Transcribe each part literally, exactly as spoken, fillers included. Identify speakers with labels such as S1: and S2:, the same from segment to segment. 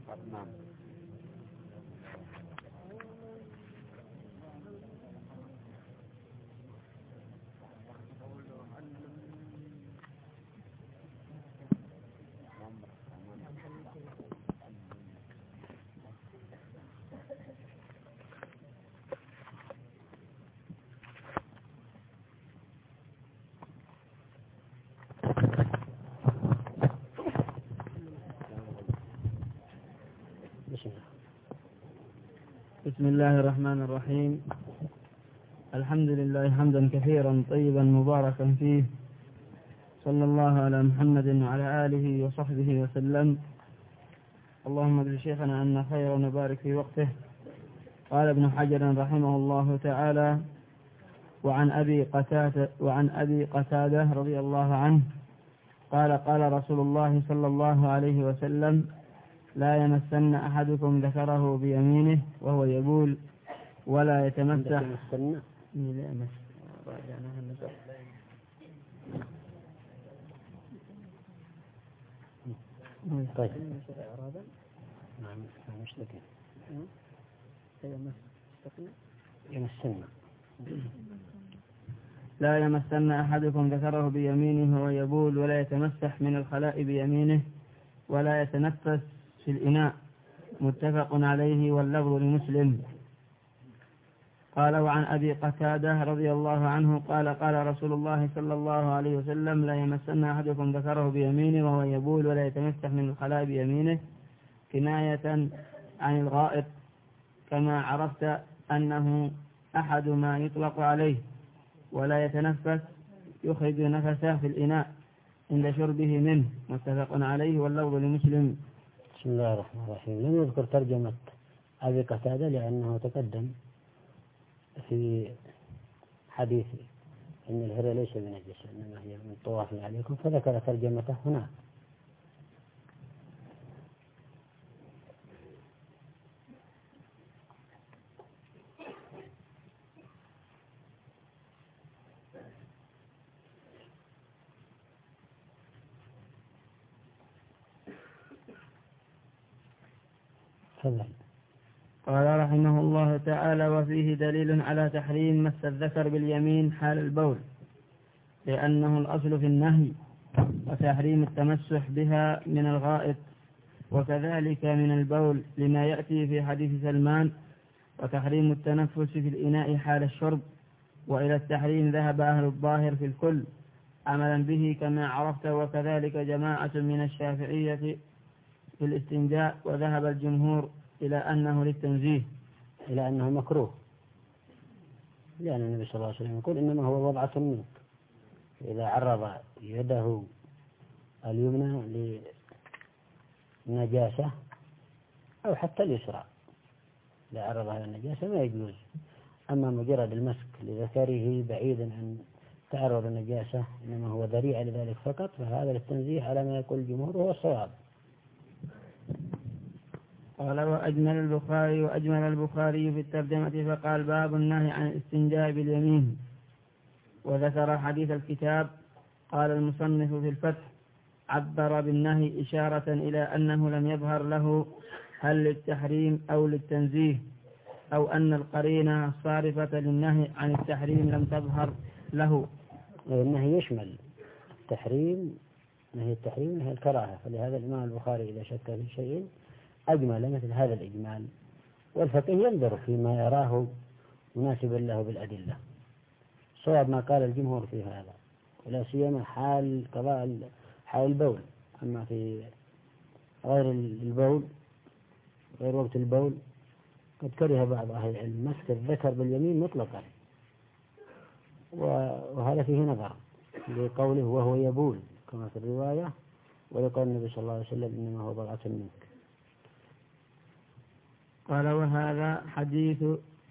S1: نعم.
S2: بسم الله الرحمن الرحيم. الحمد لله حمدا كثيرا طيبا مباركا فيه، صلى الله على محمد وعلى آله وصحبه وسلم. اللهم اجعل شيخنا أن خيرا وبارك في وقته. قال ابن حجر رحمه الله تعالى: وعن أبي قتادة وعن أبي قتادة رضي الله عنه قال: قال رسول الله صلى الله عليه وسلم: لا يمسن أحدكم ذكره بيمينه وهو يبول ولا يتمسح.
S1: طيب. يمسن
S2: لا يمسن أحدكم ذكره بيمينه وهو يبول ولا يتمسح من الخلاء بيمينه ولا يتنفس في الإناء. متفق عليه واللفظ لمسلم. قال: وعن أبي قتادة رضي الله عنه قال: قال رسول الله صلى الله عليه وسلم: لا يمسن أحدكم ذكره بيمينه وهو يبول ولا يتمسح من الخلاء بيمينه، كناية عن الغائط، كما عرفت أنه أحد ما يطلق عليه. ولا يتنفس يخرج نفسه في الإناء عند شربه منه. متفق عليه واللفظ لمسلم.
S1: بسم الله الرحمن الرحيم. لم يذكر ترجمة أبي قتادة لأنه تقدم في حديثه أن الهرة ليس بنجس إنما هي من طواف عليكم، فذكر ترجمته هنا.
S2: قال رحمه الله تعالى: وفيه دليل على تحريم مس الذكر باليمين حال البول، لأنه الأصل في النهي، وتحريم التمسح بها من الغائط، وكذلك من البول لما يأتي في حديث سلمان، وتحريم التنفس في الإناء حال الشرب. وإلى التحريم ذهب أهل الظاهر في الكل عملا به كما عرفت، وكذلك جماعة من الشافعية في الاستنجاء، وذهب الجمهور إلى أنه للتنزيه،
S1: إلى أنه مكروه، لأن النبي صلى الله عليه وسلم يقول: إنما هو وضعة منك. إذا عرض يده اليمنى للنجاسة أو حتى اليسرى، إذا عرضها للنجاسة ما يجوز. أما مجرد المسك لذكره بعيدا عن تعرض النجاسة إنما هو ذريعة لذلك فقط، فهذا للتنزيه على ما يقول الجمهور وهو الصواب.
S2: قال: وأجمل البخاري وأجمل البخاري في الترجمة فقال: باب النهي عن الاستنجاء باليمين. وذكر حديث الكتاب. قال المصنف في الفتح: عبر بالنهي إشارة إلى أنه لم يظهر له هل للتحريم أو للتنزيه، أو أن القرينة الصارفة للنهي عن التحريم لم تظهر له.
S1: النهي يشمل التحريم، نهي التحريم نهي الكراهة، فلهذا الإمام البخاري إذا شك في شيء أجمل مثل هذا الإجمال، والفقيه ينظر فيما يراه مناسبا له بالأدلة. صواب ما قال الجمهور في هذا، ولا سيما حال قضاء حال البول. أما في غير البول، غير وقت البول، قد كره بعض أهل العلم مسك الذكر باليمين مطلقا، وهذا فيه نظر لقوله وهو يبول كما في الرواية، ولقول النبي صلى الله عليه وسلم: إنما هو بضعة منك.
S2: قال: وهذا حديث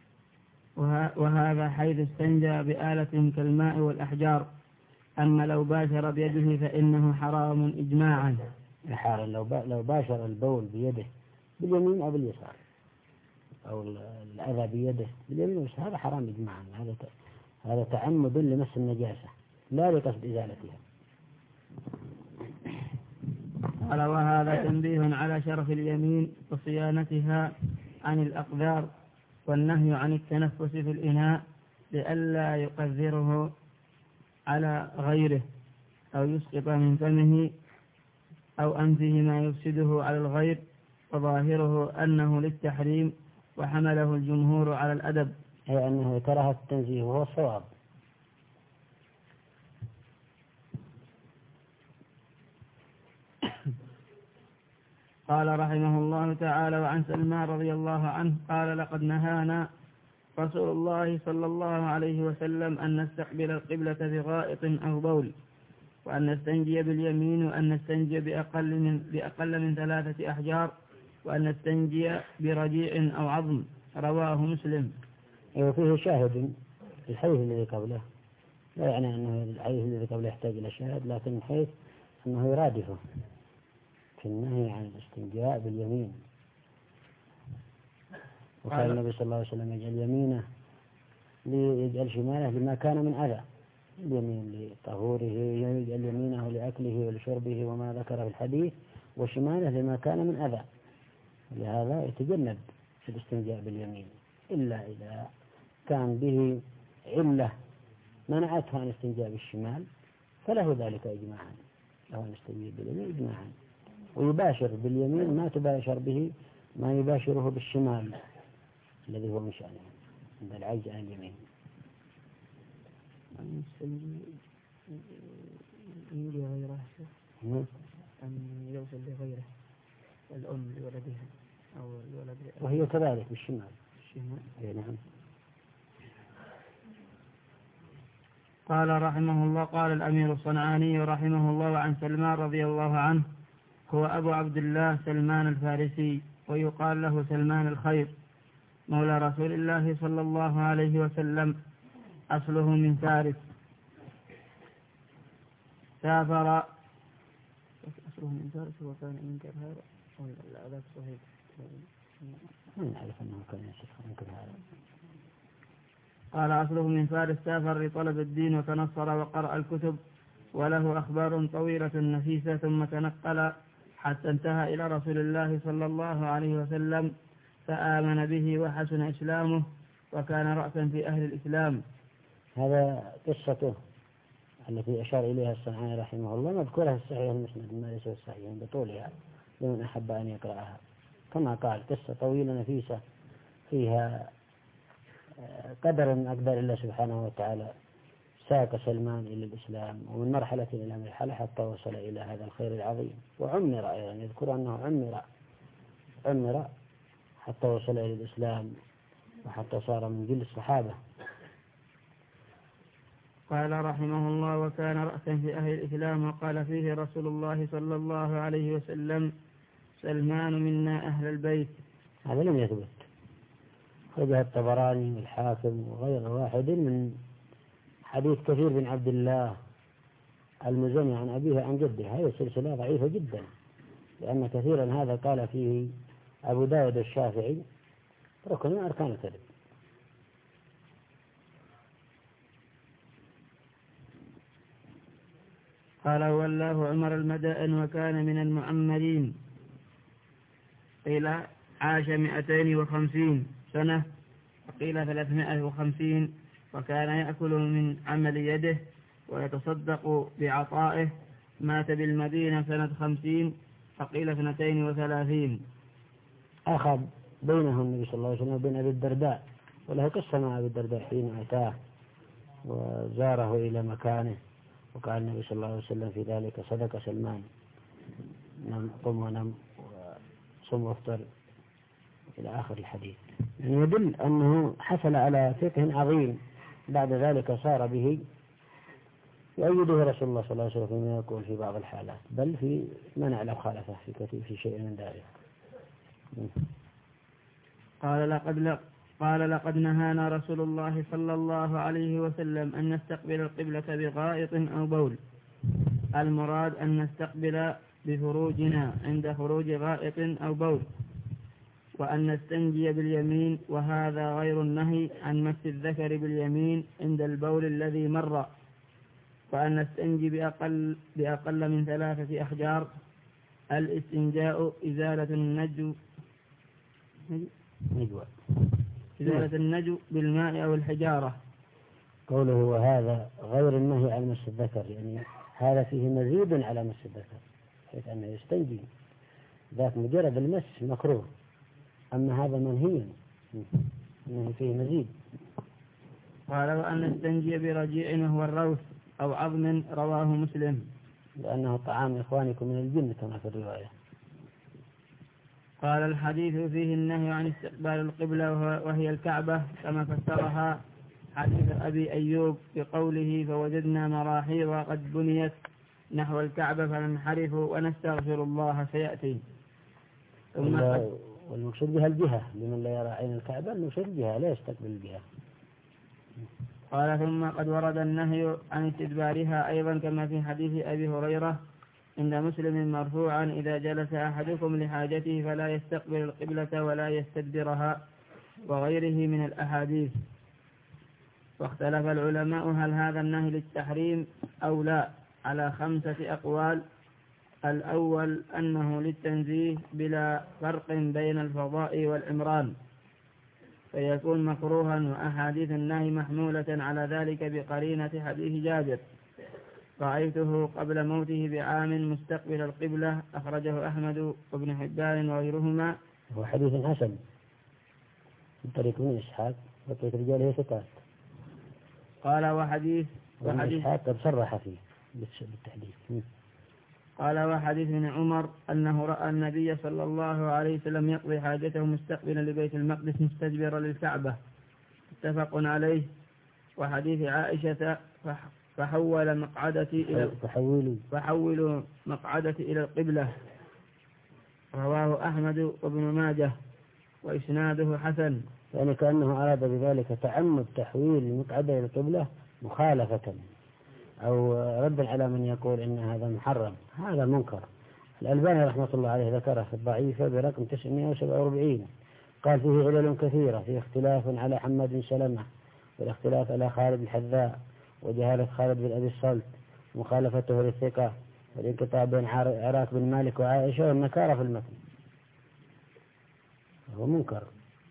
S2: وهذا حيث استنجى بآلة كالماء والأحجار. أما لو باشر بيده فإنه حرام إجماعا.
S1: حرام لو باشر البول بيده باليمين أو باليسار، أو الأذى بيده باليمين واليسار، هذا حرام إجماعا. هذا هذا تعمد لمس النجاسة لا لقصد إزالتها.
S2: قال وهذا تنبيه على شرف اليمين وصيانتها عن الأقدار والنهي عن التنفس في الإناء لئلا يقذره على غيره أو يسقط من فمه أو أنفه ما يفسده على الغير، وظاهره أنه للتحريم وحمله الجمهور على الأدب،
S1: أي أنه كره التنزيه وهو الصواب.
S2: قال رحمه الله تعالى وعن سلمان رضي الله عنه قال لقد نهانا رسول الله صلى الله عليه وسلم أن نستقبل القبلة بغائط أو بول، وأن نستنجي باليمين، وأن نستنجي بأقل من, بأقل من ثلاثة أحجار، وأن نستنجي برجيع أو عظم. رواه مسلم.
S1: وفيه شاهد الحديث الذي قبله، لا يعني أنه الحديث الذي قبله يحتاج إلى شاهد، لكن من حيث أنه يرادفه في النهي عن الاستنجاء باليمين. وكان النبي صلى الله عليه وسلم يجعل يمينه ليجعل شماله لما كان من أذى، اليمين لطهوره، يجعل يمينه لأكله ولشربه وما ذكر في الحديث، وشماله لما كان من أذى، لهذا يتجنب في الاستنجاء باليمين إلا إذا كان به علة منعته عن الاستنجاء بالشمال فله ذلك إجماعا، له أن يستنجي باليمين إجماعا، ويباشر باليمين ما تباشر به ما يباشره بالشمال الذي هو من شأنه عند العجز عن اليمين.
S2: أن يستنجي غيره أن يوصل لغيره، الأم لولدها أو الولد،
S1: وهي كذلك بالشمال.
S2: بالشمال.
S1: نعم.
S2: قال رحمه الله قال الأمير الصنعاني رحمه الله عن سلمان رضي الله عنه هو أبو عبد الله سلمان الفارسي، ويقال له سلمان الخير، مولى رسول الله صلى الله عليه وسلم، أصله من فارس، سافر أصله من فارس وكان ينكر هذا ولا ذاك صحيح؟
S1: ما نعرف أنه كان ينكر هذا.
S2: قال أصله من فارس، سافر لطلب الدين وتنصر وقرأ الكتب، وله أخبار طويلة نفيسة، ثم تنقل حتى انتهى إلى رسول الله صلى الله عليه وسلم فآمن به وحسن إسلامه، وكان رأسا في أهل الإسلام.
S1: هذا قصته التي أشار إليها الصنعاني رحمه الله مذكورة في الصحيح المسند ما ليس الصحيح بطولها لمن أحب أن يقرأها، كما قال قصة طويلة نفيسة فيها قدر من أقدار الله سبحانه وتعالى ساق سلمان إلى الإسلام، ومن مرحلة إلى مرحلة حتى وصل إلى هذا الخير العظيم، وعمر أيضا يذكر أنه عمر عمر حتى وصل إلى الإسلام وحتى صار من جيل الصحابة.
S2: قال رحمه الله وكان رأسا في أهل الإسلام، وقال فيه رسول الله صلى الله عليه وسلم سلمان منا أهل البيت.
S1: هذا لم يثبت، خرجه الطبراني والحاكم وغير واحد من حديث كثير بن عبد الله المزني عن أبيه عن جده، هذه سلسلة ضعيفة جدا، لأن كثيرا هذا قال فيه أبو داود الشافعي ركن من أركان الكذب.
S2: قال والله عمر المدائن وكان من المعمرين، قيل عاش مئتين وخمسين سنة وقيل ثلاثمائة وخمسين، وكان يأكل من عمل يده ويتصدق بعطائه، مات بالمدينة سنة خمسين فقيل اثنتين وثلاثين.
S1: أخذ بينه النبي صلى الله عليه وسلم وبين أبي الدرداء، وله قصة مع أبي الدرداء حين أتاه وزاره إلى مكانه، وقال النبي صلى الله عليه وسلم في ذلك صدق سلمان، نم قم ونم وصم وافطر إلى آخر الحديث، يعني يدل أنه حصل على فقه عظيم بعد ذلك صار به يؤيده رسول الله صلى الله عليه وسلم فيما يقول في بعض الحالات، بل في منع المخالفة في كثير في شيء من ذلك.
S2: قال لقد قال لقد نهانا رسول الله صلى الله عليه وسلم أن نستقبل القبلة بغائط أو بول، المراد أن نستقبل بفروجنا عند خروج غائط أو بول، وأن نستنجي باليمين، وهذا غير النهي عن مس الذكر باليمين عند البول الذي مر، وأن نستنجي بأقل, بأقل من ثلاثة أحجار، الاستنجاء إزالة النجو
S1: نجوى
S2: إزالة النجو بالماء أو الحجارة.
S1: قوله وهذا غير النهي عن مس الذكر، يعني هذا فيه مزيد على مس الذكر، حيث أنه يستنجي ذاك مجرد المس مكروه، أما هذا منهي أنه فيه مزيد.
S2: قال وأن نستنجي برجيع وهو الروث أو عظم، رواه مسلم.
S1: لأنه طعام إخوانكم من الجن كما في الرواية.
S2: قال الحديث فيه النهي عن استقبال القبلة وهي الكعبة كما فسرها حديث أبي أيوب بقوله فوجدنا مراحيض قد بنيت نحو الكعبة فننحرف ونستغفر الله سيأتي. ثم
S1: والمقصود بها الجهة، لمن لا يرى عين الكعبة المقصود الجهة لا يستقبل الجهة.
S2: قال ثم قد ورد النهي عن استدبارها أيضا كما في حديث أبي هريرة عند مسلم مرفوعا إذا جلس أحدكم لحاجته فلا يستقبل القبلة ولا يستدبرها، وغيره من الأحاديث. واختلف العلماء هل هذا النهي للتحريم أو لا على خمسة أقوال. الأول أنه للتنزيه بلا فرق بين الفضاء والعمران، فيكون مكروها، وأحاديث النهي محمولة على ذلك بقرينة حديث جابر رأيته قبل موته بعام مستقبل القبلة، أخرجه أحمد وابن حبان وغيرهما.
S1: هو حديث حسن من طريق ابن إسحاق وطريق رجاله ثقات.
S2: قال وحديث
S1: وحديث إسحاق قد صرح فيه بالتحديث.
S2: قال وحديث ابن عمر أنه رأى النبي صلى الله عليه وسلم يقضي حاجته مستقبلا لبيت المقدس مستدبرا للكعبة، متفق عليه. وحديث عائشة فحول مقعدتي إلى فحولوا مقعدتي إلى القبلة، رواه أحمد وابن ماجه وإسناده حسن.
S1: يعني كأنه أراد بذلك تعمد تحويل المقعدة إلى القبلة مخالفة أو ردا على من يقول إن هذا محرم، هذا منكر. الألباني رحمة الله عليه ذكره في الضعيفة برقم تسعمائة وسبعة وأربعين، قال فيه علل كثيرة، فيه اختلاف على حماد بن سلمة، والاختلاف على خالد الحذاء، وجهالة خالد بن أبي الصلت، مخالفته للثقة، والانقطاع بين عراك بن مالك وعائشة، والنكارة في المتن، هو منكر.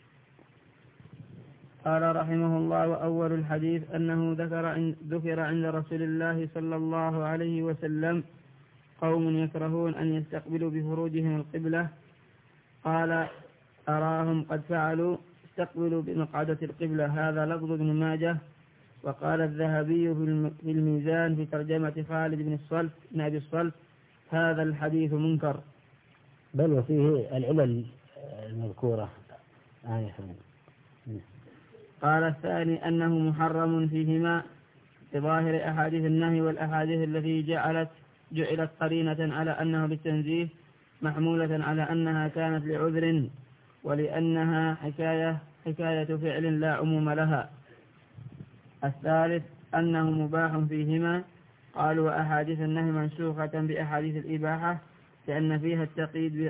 S2: قال رحمه الله وأول الحديث أنه ذكر عند, ذكر عند رسول الله صلى الله عليه وسلم قوم يكرهون أن يستقبلوا بفروجهم القبلة، قال أراهم قد فعلوا استقبلوا بمقعدة القبلة، هذا لفظ ابن ماجه. وقال الذهبي في الميزان في ترجمة خالد بن الصلت بن أبي الصلت هذا الحديث منكر.
S1: بل وفيه العلل المذكورة آنفا.
S2: قال الثاني أنه محرم فيهما بظاهر أحاديث النهي والأحاديث التي جعلت جعلت قرينة على أنه للتنزيه محمولة على أنها كانت لعذر، ولأنها حكاية حكاية فعل لا عموم لها. الثالث أنه مباح فيهما، قالوا وأحاديث النهي منسوخة بأحاديث الإباحة لأن فيها التقييد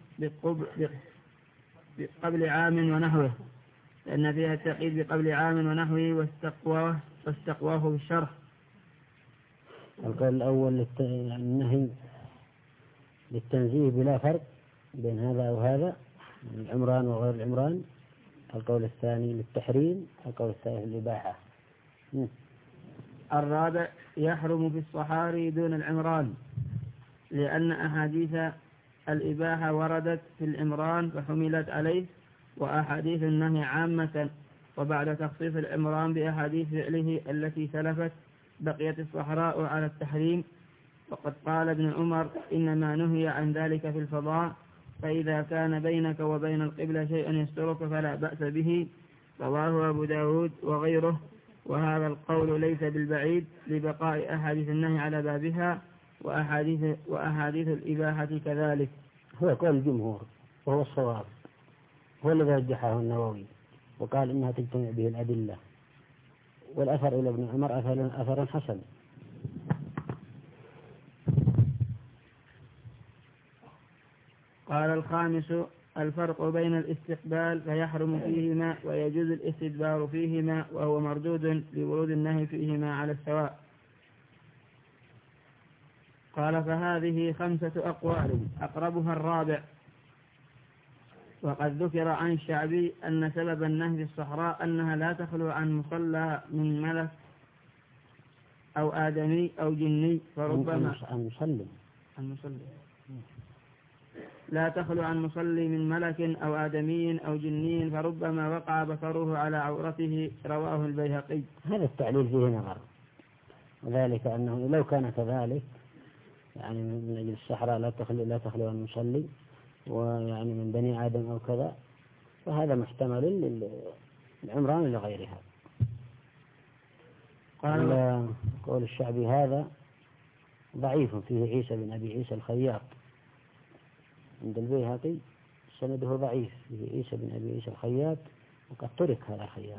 S2: بقبل عام ونحوه لأن فيها التقييد بقبل عام ونحوه واستقواه واستقواه بالشرح.
S1: القول الأول النهي للتنزيه بلا فرق بين هذا وهذا، العمران وغير العمران. القول الثاني للتحريم، القول الثالث للإباحة.
S2: الرابع يحرم في الصحاري دون العمران، لأن أحاديث الإباحة وردت في العمران فحملت عليه، وأحاديث النهي عامة، وبعد تخصيص العمران بأحاديث فعله التي سلفت بقيت الصحراء على التحريم. وقد قال ابن عمر إنما نهي عن ذلك في الفضاء، فإذا كان بينك وبين القبلة شيء يسترك فلا بأس به، رواه أبو داود وغيره. وهذا القول ليس بالبعيد لبقاء أحاديث النهي على بابها وأحاديث, وأحاديث الإباحة كذلك.
S1: هو قول الجمهور وهو الصواب، هو الذي رجحه النووي وقال إنها تجتمع به الأدلة، والأثر إلى ابن عمر أثر, أثر حسن.
S2: قال الخامس الفرق بين الاستقبال فيحرم فيهما ويجوز الاستدبار فيهما، وهو مردود لورود النهي فيهما على السواء. قال فهذه خمسة أقوال أقربها الرابع. وقد ذكر عن الشعبي أن سبب النهي في الصحراء أنها لا تخلو عن مصلى من ملك أو آدمي أو جني، فربما
S1: عن مصلي
S2: عن مصلي لا تخلو عن مصلي من ملك أو آدمي أو جني، فربما وقع بصره على عورته. رواه البيهقي.
S1: هذا التعليل فيه نظر، وذلك أنه لو كان كذلك يعني من أجل الصحراء لا تخلو لا تخلو عن مصلي ويعني من بني آدم أو كذا، فهذا محتمل للعمران لغيرها. قال قول الشعبي هذا ضعيف، فيه عيسى بن أبي عيسى الخياط عند البيهقي، سنده ضعيف، فيه عيسى بن أبي عيسى الخياط وقد ترك هذا الخياط.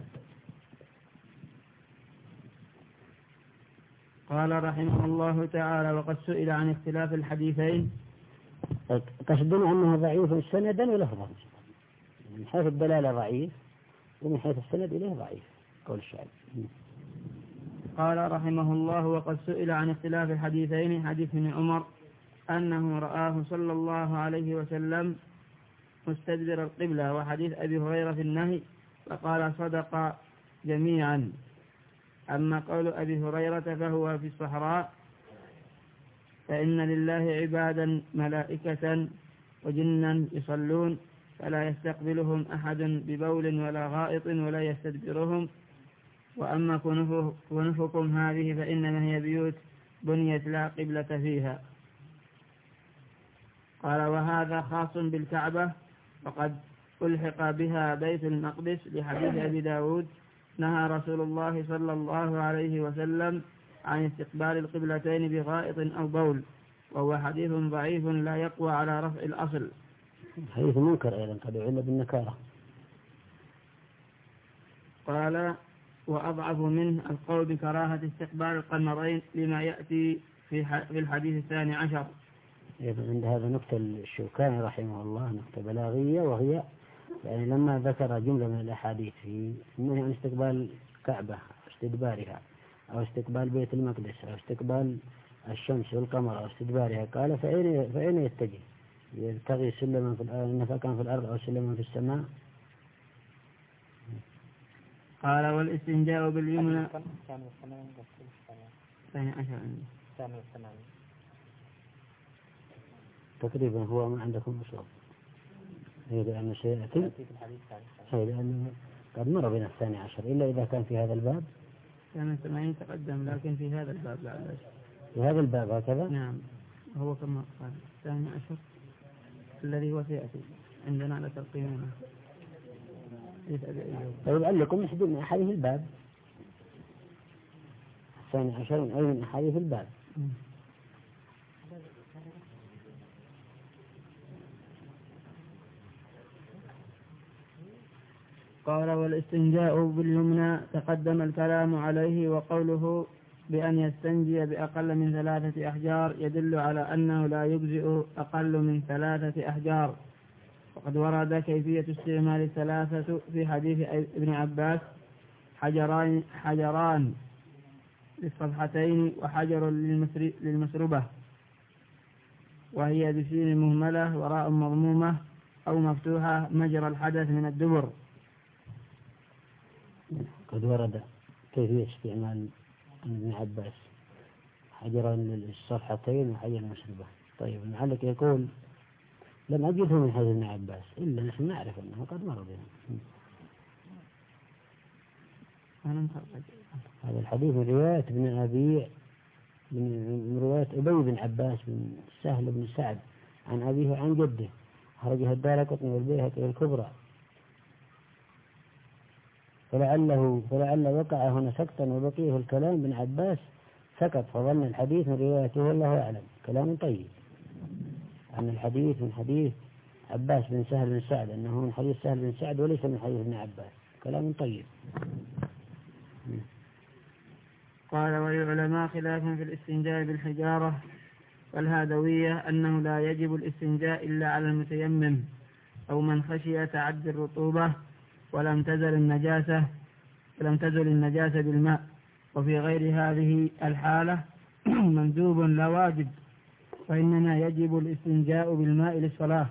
S2: قال رحمه الله تعالى: وقد سئل عن اختلاف الحديثين.
S1: قصدنا أنه ضعيف سندا ولفظا، من حيث الدلالة ضعيف ومن حيث السند إليه ضعيف. قول الشعبي.
S2: قال رحمه الله: وقد سئل عن اختلاف الحديثين، حديث ابن عمر أنه رآه صلى الله عليه وسلم مستدبر القبلة، وحديث أبي هريرة في النهي، فقال صدق جميعا. أما قول أبي هريرة فهو في الصحراء، فإن لله عبادا ملائكة وجنا يصلون فلا يستقبلهم أحد ببول ولا غائط ولا يستدبرهم. وأما كنفكم هذه فإنما هي بيوت بنيت لا قبلة فيها. قال: وهذا خاص بالكعبة، وقد ألحق بها بيت المقدس لحديث أبي داود: نهى رسول الله صلى الله عليه وسلم عن استقبال القبلتين بغائط أو بول، وهو حديث ضعيف لا يقوى على رفع الأصل.
S1: حديث منكر أيضا قد عل بالنكارة.
S2: قال: وأضعف منه القول بكراهة استقبال القمرين لما يأتي في الحديث الثاني عشر.
S1: عند هذا نكتة الشوكاني رحمه الله، نكتة بلاغية، وهي يعني لما ذكر جملة من الأحاديث في منه عن استقبال الكعبة أو استدبارها أو استقبال بيت المقدس أو استقبال الشمس والقمر أو استدبارها، قال فأين فأين يتجه؟ يلتغي سلما في الأرض، نفقا في الأرض أو سلما في السماء.
S2: قال: والاستنجاء باليمنى ثاني عشر
S1: تقريبا هو ما عندكم مصاب، هي لأن سيأتي هي لأن قد مر بنا الثاني عشر، إلا إذا كان في هذا الباب
S2: كان الثمانين تقدم، لكن في هذا الباب لا.
S1: في هذا الباب هكذا.
S2: نعم، هو كما قال الثاني عشر الذي هو سيأتي عندنا على ترقيمنا.
S1: طيب علكم نحدد من أحاديث الباب الثاني عشر من أي من أحاديث الباب.
S2: قال: والاستنجاء باليمنى تقدم الكلام عليه، وقوله بأن يستنجي بأقل من ثلاثة أحجار يدل على أنه لا يجزئ أقل من ثلاثة أحجار. وقد ورد كيفية استعمال الثلاثة في حديث ابن عباس: حجران حجران للصفحتين وحجر للمسربة، وهي بسين مهملة وراء مضمومة أو مفتوحة مجرى الحدث من الدبر.
S1: قد ورد كيفية استعمال ابن عباس حجرا للصفحتين وحجر المسربة. طيب المعلق يقول: لم أجده من حديث ابن عباس، إلا نحن نعرف أنه قد مر بنا. هذا الحديث من رواية ابن أبي من رواية أبي بن عباس بن سهل بن سعد عن أبيه عن جده، خرجه الدارقطني والبيهقي الكبرى. فلعله فلعل وقع هنا سكتا وبقيه الكلام بن عباس سكت، فظن الحديث من روايته والله أعلم. كلام طيب عن الحديث من حديث عباس بن سهل بن سعد أنه من حديث سهل بن سعد وليس من حديث ابن عباس. كلام طيب.
S2: قال: وللعلماء خلاف في الاستنجاء بالحجارة والهادوية أنه لا يجب الاستنجاء إلا على المتيمم أو من خشي تعدي الرطوبة ولم تزل النجاسة ولم تزل النجاسة بالماء. وفي غير هذه الحالة مندوب لا واجب وإنما يجب الاستنجاء بالماء للصلاة.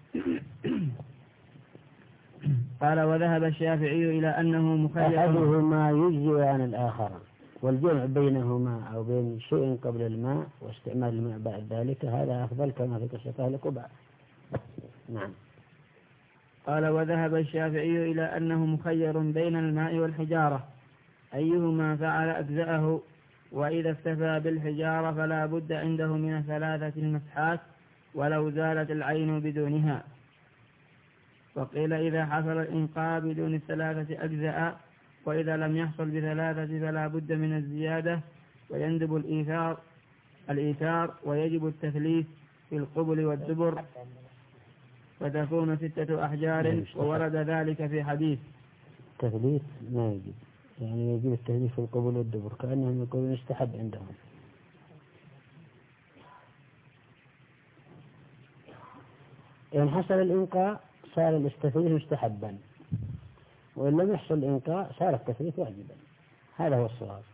S2: قال وذهب الشافعي إلى أنه مخير
S1: أحدهما يجزي عن الآخر، والجمع بينهما أو بين شيء قبل الماء واستعمال الماء بعد ذلك هذا أفضل كما في قصة أهل قباء. نعم.
S2: قال وذهب الشافعي إلى أنه مخير بين الماء والحجارة أيهما فعل أجزأه، وإذا اكتفى بالحجارة فلا بد عنده من ثلاثة المسحات ولو زالت العين بدونها. وقيل إذا حصل الإنقاء بدون الثلاثة أجزاء، وإذا لم يحصل بثلاثة فلا بد من الزيادة، ويندب الإيثار الإيثار ويجب التثليث في القبل والدبر، فتكون ستة أحجار، وورد ذلك في حديث.
S1: التثليث ما يجب، يعني يجب التثليث في القبل والدبر، كأنهم يقولون يستحب عندهم. إن حصل الإنقاء صار الاستثليث مستحبا، وإن لم يحصل الإنقاء صار التثليث واجبا. هذا هو الصواب.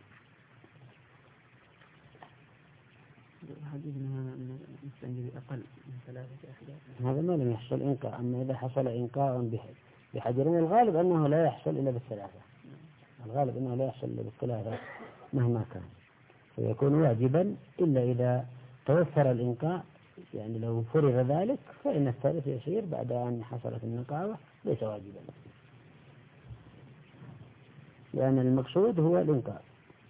S2: حديثنا نستنجي بأقل من ثلاثة أحجار،
S1: هذا ما لم يحصل إنقاء. أما إذا حصل إنقاء بحجر، الغالب أنه لا يحصل إلا بالثلاثة، الغالب أنه لا يحصل إلا بالثلاثة مهما كان، فيكون واجبا إلا إذا توفر الإنقاء. يعني لو فرض ذلك فإن الثالث يسير بعد أن حصلت النقاوة، ليس واجبا، لأن المقصود هو الإنقاء.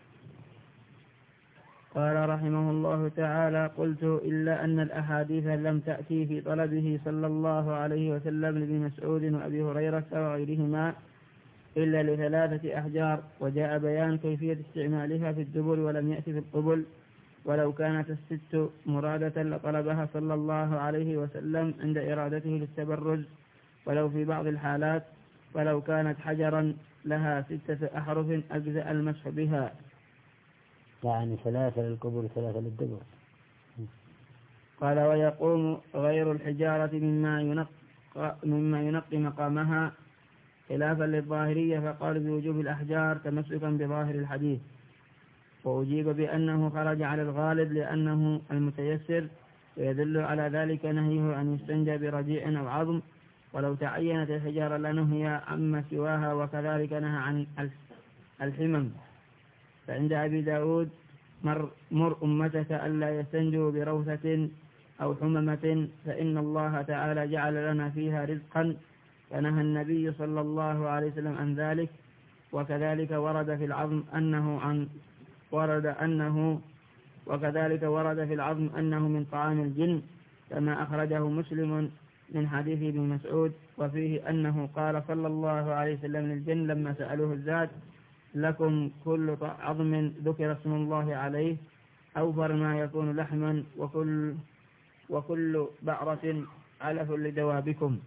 S2: قال رحمه الله تعالى: قلت إلا أن الأحاديث لم تأتي في طلبه صلى الله عليه وسلم لابن مسعود وأبي هريرة وغيرهما إلا لثلاثة أحجار، وجاء بيان كيفية استعمالها في الدبر ولم يأتي في القبل. ولو كانت الست مرادة لطلبها صلى الله عليه وسلم عند إرادته للتبرز، ولو في بعض الحالات، ولو كانت حجرا لها ستة أحرف أجزأ المسح بها.
S1: يعني ثلاثة للقبر وثلاثة للدبر.
S2: قال: ويقوم غير الحجارة مما ينقى, مما ينقي مقامها، خلافا للظاهرية فقال بوجوب الأحجار تمسكا بظاهر الحديث. وأجيب بأنه خرج على الغالب لأنه المتيسر، ويدل على ذلك نهيه أن يستنجى برجيع أو عظم، ولو تعينت الحجارة لنهي عما سواها، وكذلك نهى عن الحمم. فعند أبي داود: مر, مر أمتك ألا يستنجوا بروثة أو حممة فإن الله تعالى جعل لنا فيها رزقا، فنهى النبي صلى الله عليه وسلم عن ذلك. وكذلك ورد في العظم أنه عن ورد أنه وكذلك ورد في العظم أنه من طعام الجن، كما أخرجه مسلم من حديث ابن مسعود، وفيه أنه قال صلى الله عليه وسلم للجن لما سألوه الزاد: لكم كل عظم ذكر اسم الله عليه أوفر ما يكون لحما، وكل وكل بعرة علف لدوابكم.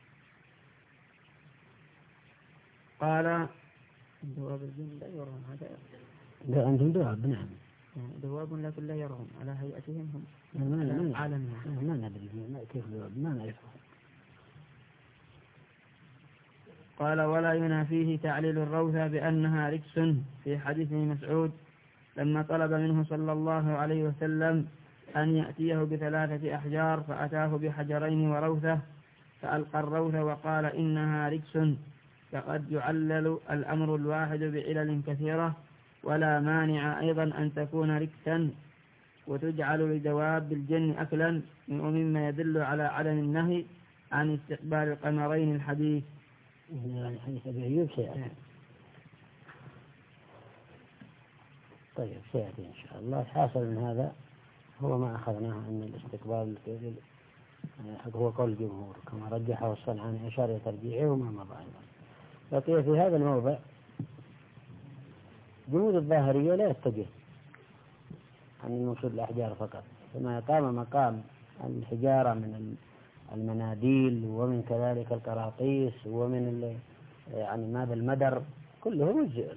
S2: قال: دواب الجن لا يرون هذا،
S1: لا عندهم دواب. نعم،
S2: دواب لكن لا يرون على هيئتهم هم
S1: ما
S2: عالم
S1: ما ندري كيف دواب، ما نعرفه.
S2: قال: ولا ينافيه تعليل الروثة بأنها ركس في حديث مسعود لما طلب منه صلى الله عليه وسلم أن يأتيه بثلاثة أحجار، فأتاه بحجرين وروثة، فألقى الروثة وقال إنها ركس. فقد يعلل الأمر الواحد بعلل كثيرة، ولا مانع أيضا أن تكون ركسا وتجعل لدواب الجن أكلا، ومما يدل على عدم النهي عن استقبال القمرين الحديث.
S1: يعني حديث أبي أيوب سيأتي. طيب سيأتي إن شاء الله. حاصل من هذا هو ما أخذناه أن الاستقبال هو قول الجمهور كما رجحه الصنعاني أشار إلى ترجيحه وما مضى أيضا. بقي في هذا الموضع جمود الظاهرية لا يتجه عن المقصود الأحجار فقط، فما يقام مقام الحجارة من المناديل ومن كذلك القراطيس ومن يعني ماذا المدر كله مجزئ.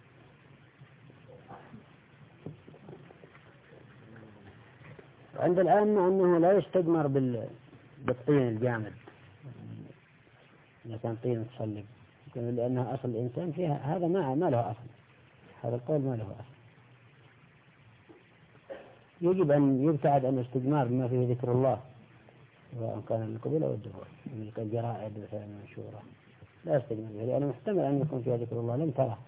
S1: عند الآن أنه لا يستجمر بالطين الجامد، إذا كان طين متصلب، لأنه أصل الإنسان فيها هذا ما ما له أصل، هذا القول ما له أصل. يجب أن يبتعد عن الاستجمار بما فيه ذكر الله، سواء كان من القبيل أو الدبر، من الجرائد مثلا المنشورة لا يستجمر به، لأنه محتمل أن يكون فيها ذكر الله لم تره.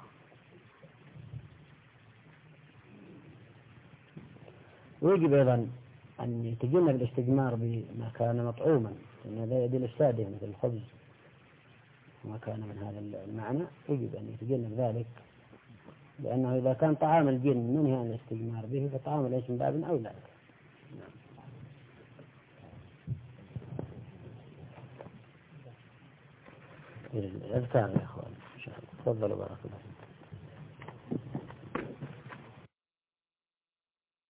S1: ويجب أيضا أن يتجنب الاستجمار بما كان مطعوما، لأن هذا يدل السادة مثل الخبز وما كان من هذا المعنى، يجب أن يتجنب ذلك، لأنه إذا كان طعام الجن منهي عن الاستجمار به فطعام الإنس من باب أولى. الأذكار يا أخوان إن شاء الله. تفضلوا بارك الله.